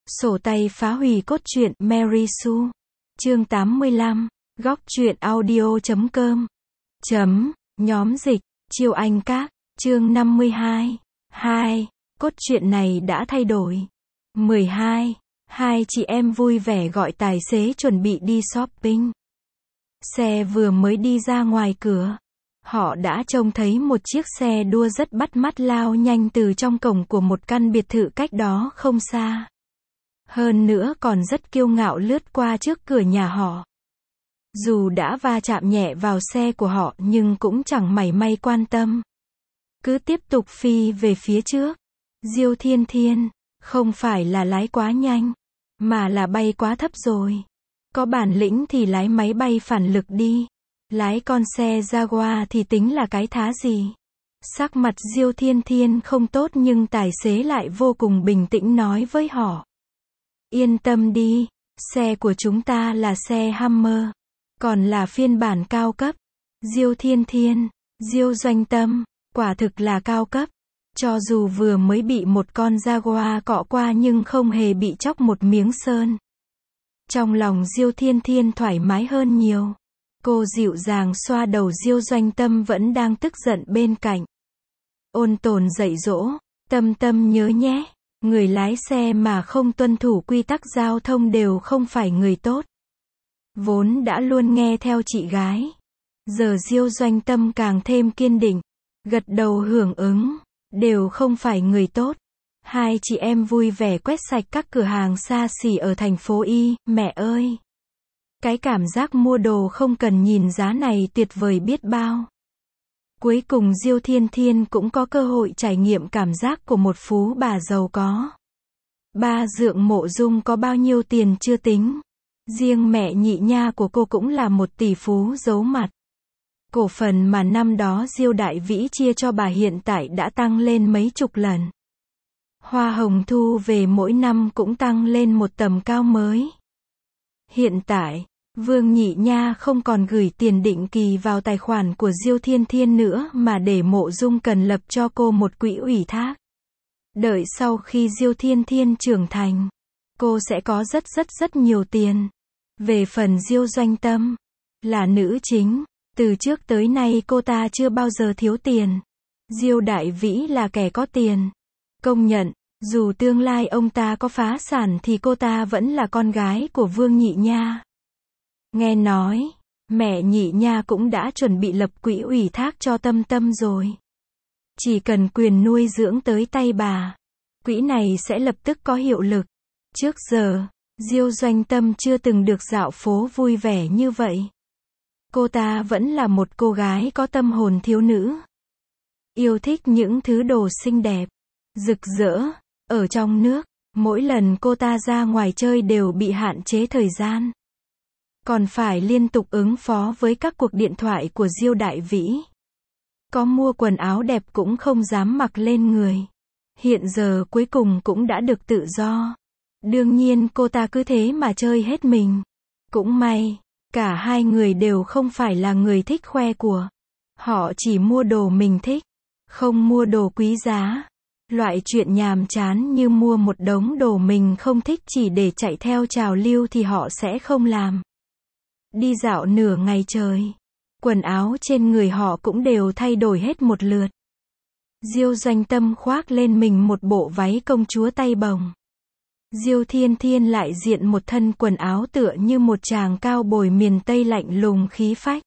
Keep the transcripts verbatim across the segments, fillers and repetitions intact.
Sổ tay phá hủy cốt truyện Mary Sue. Chương tám mươi lăm. Góc truyện audio chấm com. Chấm. Nhóm dịch. Chiêu Anh Các. Chương năm mươi hai. hai. Cốt truyện này đã thay đổi. mười hai. Hai chị em vui vẻ gọi tài xế chuẩn bị đi shopping. Xe vừa mới đi ra ngoài cửa, họ đã trông thấy một chiếc xe đua rất bắt mắt lao nhanh từ trong cổng của một căn biệt thự cách đó không xa. Hơn nữa còn rất kiêu ngạo lướt qua trước cửa nhà họ. Dù đã va chạm nhẹ vào xe của họ nhưng cũng chẳng mảy may quan tâm. Cứ tiếp tục phi về phía trước. Diêu Thiên Thiên, không phải là lái quá nhanh, mà là bay quá thấp rồi. Có bản lĩnh thì lái máy bay phản lực đi. Lái con xe Jaguar thì tính là cái thá gì. Sắc mặt Diêu Thiên Thiên không tốt nhưng tài xế lại vô cùng bình tĩnh nói với họ. Yên tâm đi, xe của chúng ta là xe Hummer, còn là phiên bản cao cấp. Diêu Thiên Thiên, Diêu Doanh Tâm, quả thực là cao cấp. Cho dù vừa mới bị một con Jaguar cọ qua nhưng không hề bị chóc một miếng sơn. Trong lòng Diêu Thiên Thiên thoải mái hơn nhiều. Cô dịu dàng xoa đầu Diêu Doanh Tâm vẫn đang tức giận bên cạnh. Ôn tồn dạy dỗ, Tâm Tâm nhớ nhé, người lái xe mà không tuân thủ quy tắc giao thông đều không phải người tốt. Vốn đã luôn nghe theo chị gái, giờ Diêu Doanh Tâm càng thêm kiên định, gật đầu hưởng ứng, đều không phải người tốt. Hai chị em vui vẻ quét sạch các cửa hàng xa xỉ ở thành phố Y, mẹ ơi! Cái cảm giác mua đồ không cần nhìn giá này tuyệt vời biết bao. Cuối cùng Diêu Thiên Thiên cũng có cơ hội trải nghiệm cảm giác của một phú bà giàu có. Ba Dượng Mộ Dung có bao nhiêu tiền chưa tính. Riêng mẹ Nhị Nha của cô cũng là một tỷ phú giấu mặt. Cổ phần mà năm đó Diêu Đại Vĩ chia cho bà hiện tại đã tăng lên mấy chục lần. Hoa hồng thu về mỗi năm cũng tăng lên một tầm cao mới. Hiện tại, Vương Nhị Nha không còn gửi tiền định kỳ vào tài khoản của Diêu Thiên Thiên nữa mà để Mộ Dung cần lập cho cô một quỹ ủy thác. Đợi sau khi Diêu Thiên Thiên trưởng thành, cô sẽ có rất rất rất nhiều tiền. Về phần Diêu Doanh Tâm, là nữ chính, từ trước tới nay cô ta chưa bao giờ thiếu tiền. Diêu Đại Vĩ là kẻ có tiền. Công nhận, dù tương lai ông ta có phá sản thì cô ta vẫn là con gái của Vương Nhị Nha. Nghe nói, mẹ Nhị Nha cũng đã chuẩn bị lập quỹ ủy thác cho Tâm Tâm rồi. Chỉ cần quyền nuôi dưỡng tới tay bà, quỹ này sẽ lập tức có hiệu lực. Trước giờ, Diêu Doanh Tâm chưa từng được dạo phố vui vẻ như vậy. Cô ta vẫn là một cô gái có tâm hồn thiếu nữ. Yêu thích những thứ đồ xinh đẹp, rực rỡ. Ở trong nước, mỗi lần cô ta ra ngoài chơi đều bị hạn chế thời gian. Còn phải liên tục ứng phó với các cuộc điện thoại của Diêu Đại Vĩ. Có mua quần áo đẹp cũng không dám mặc lên người. Hiện giờ cuối cùng cũng đã được tự do. Đương nhiên cô ta cứ thế mà chơi hết mình. Cũng may, cả hai người đều không phải là người thích khoe của. Họ chỉ mua đồ mình thích, không mua đồ quý giá. Loại chuyện nhàm chán như mua một đống đồ mình không thích chỉ để chạy theo trào lưu thì họ sẽ không làm. Đi dạo nửa ngày trời, quần áo trên người họ cũng đều thay đổi hết một lượt. Diêu Doanh Tâm khoác lên mình một bộ váy công chúa tay bồng. Diêu Thiên Thiên lại diện một thân quần áo tựa như một chàng cao bồi miền Tây lạnh lùng khí phách.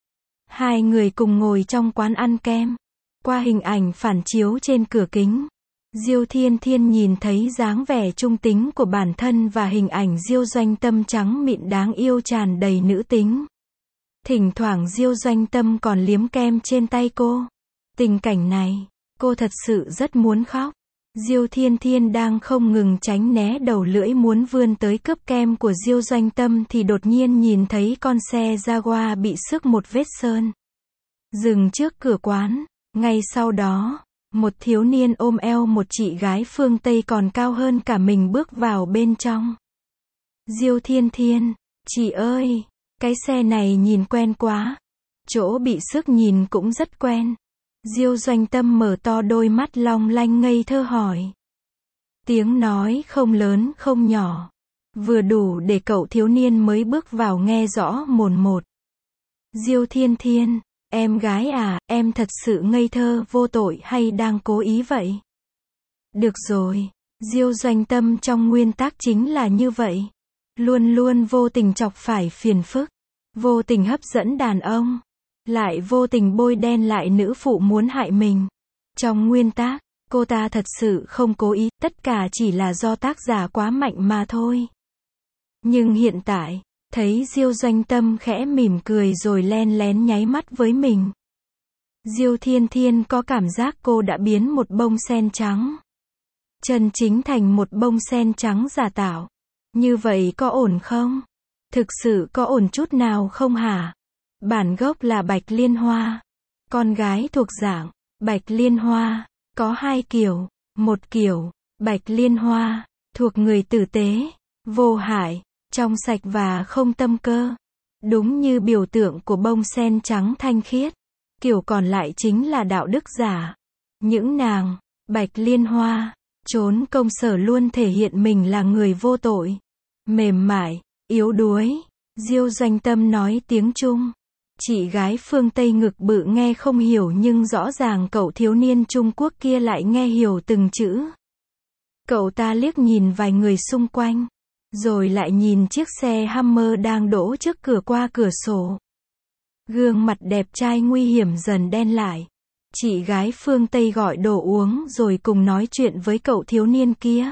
Hai người cùng ngồi trong quán ăn kem. Qua hình ảnh phản chiếu trên cửa kính, Diêu Thiên Thiên nhìn thấy dáng vẻ trung tính của bản thân và hình ảnh Diêu Doanh Tâm trắng mịn đáng yêu tràn đầy nữ tính. Thỉnh thoảng Diêu Doanh Tâm còn liếm kem trên tay cô. Tình cảnh này, cô thật sự rất muốn khóc. Diêu Thiên Thiên đang không ngừng tránh né đầu lưỡi muốn vươn tới cướp kem của Diêu Doanh Tâm thì đột nhiên nhìn thấy con xe Jaguar bị xước một vết sơn. Dừng trước cửa quán, ngay sau đó, một thiếu niên ôm eo một chị gái phương Tây còn cao hơn cả mình bước vào bên trong. Diêu Thiên Thiên, chị ơi, cái xe này nhìn quen quá. Chỗ bị xước nhìn cũng rất quen. Diêu Doanh Tâm mở to đôi mắt long lanh ngây thơ hỏi. Tiếng nói không lớn không nhỏ. Vừa đủ để cậu thiếu niên mới bước vào nghe rõ mồn một. Diêu Thiên Thiên, em gái à, em thật sự ngây thơ vô tội hay đang cố ý vậy? Được rồi, Diêu Doanh Tâm trong nguyên tác chính là như vậy. Luôn luôn vô tình chọc phải phiền phức, vô tình hấp dẫn đàn ông, lại vô tình bôi đen lại nữ phụ muốn hại mình. Trong nguyên tác, cô ta thật sự không cố ý, tất cả chỉ là do tác giả quá mạnh mà thôi. Nhưng hiện tại, thấy Diêu Doanh Tâm khẽ mỉm cười rồi len lén nháy mắt với mình. Diêu Thiên Thiên có cảm giác cô đã biến một bông sen trắng chân chính thành một bông sen trắng giả tạo. Như vậy có ổn không? Thực sự có ổn chút nào không hả? Bản gốc là Bạch Liên Hoa. Con gái thuộc dạng Bạch Liên Hoa có hai kiểu. Một kiểu, Bạch Liên Hoa, thuộc người tử tế, vô hại, trong sạch và không tâm cơ. Đúng như biểu tượng của bông sen trắng thanh khiết. Kiểu còn lại chính là đạo đức giả. Những nàng, Bạch Liên Hoa, trốn công sở luôn thể hiện mình là người vô tội, mềm mại, yếu đuối. Diêu Doanh Tâm nói tiếng Trung. Chị gái phương Tây ngực bự nghe không hiểu nhưng rõ ràng cậu thiếu niên Trung Quốc kia lại nghe hiểu từng chữ. Cậu ta liếc nhìn vài người xung quanh, rồi lại nhìn chiếc xe Hummer đang đỗ trước cửa qua cửa sổ. Gương mặt đẹp trai nguy hiểm dần đen lại. Chị gái phương Tây gọi đồ uống rồi cùng nói chuyện với cậu thiếu niên kia.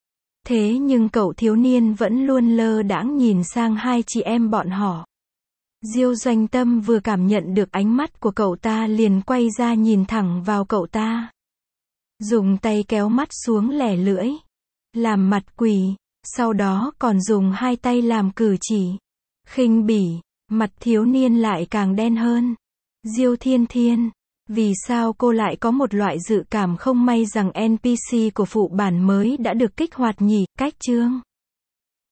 Thế nhưng cậu thiếu niên vẫn luôn lơ đãng nhìn sang hai chị em bọn họ. Diêu Doanh Tâm vừa cảm nhận được ánh mắt của cậu ta liền quay ra nhìn thẳng vào cậu ta. Dùng tay kéo mắt xuống lẻ lưỡi. Làm mặt quỷ. Sau đó còn dùng hai tay làm cử chỉ khinh bỉ. Mặt thiếu niên lại càng đen hơn. Diêu Thiên Thiên, vì sao cô lại có một loại dự cảm không may rằng en pê xê của phụ bản mới đã được kích hoạt nhỉ? Cách chương